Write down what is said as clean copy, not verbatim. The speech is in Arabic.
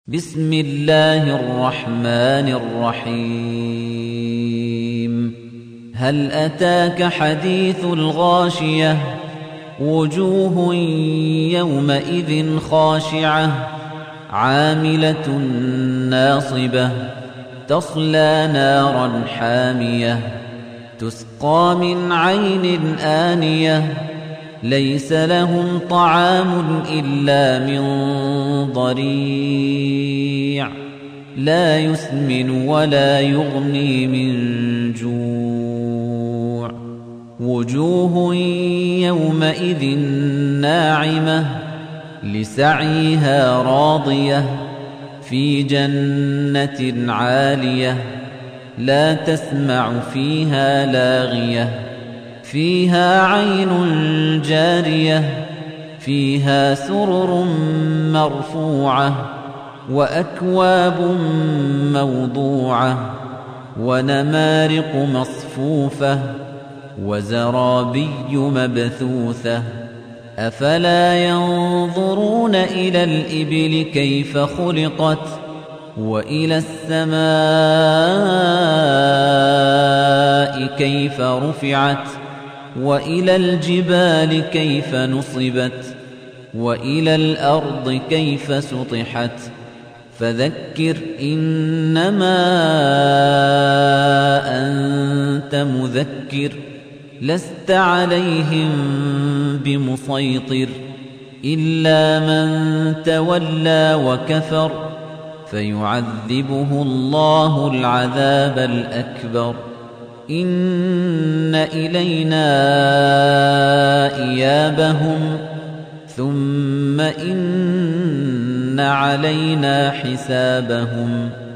بسم الله الرحمن الرحيم هل أتاك حديث الغاشية وجوه يومئذ خاشعة عاملة ناصبة تصلى نارا حامية تسقى من عين آنية ليس لهم طعام إلا من ضريع لا يسمن ولا يغني من جوع وجوه يومئذ ناعمة لسعيها راضية في جنة عالية لا تسمع فيها لاغية فيها عين جارية فيها سرر مرفوعة وأكواب موضوعة ونمارق مصفوفة وزرابي مبثوثة أفلا ينظرون إلى الإبل كيف خلقت وإلى السماء كيف رفعت وإلى الجبال كيف نصبت وإلى الأرض كيف سطحت فذكر إنما أنت مذكر لست عليهم بمسيطر إلا من تولى وكفر فيعذبه الله العذاب الأكبر إن إلينا إيابهم ثم إن علينا حسابهم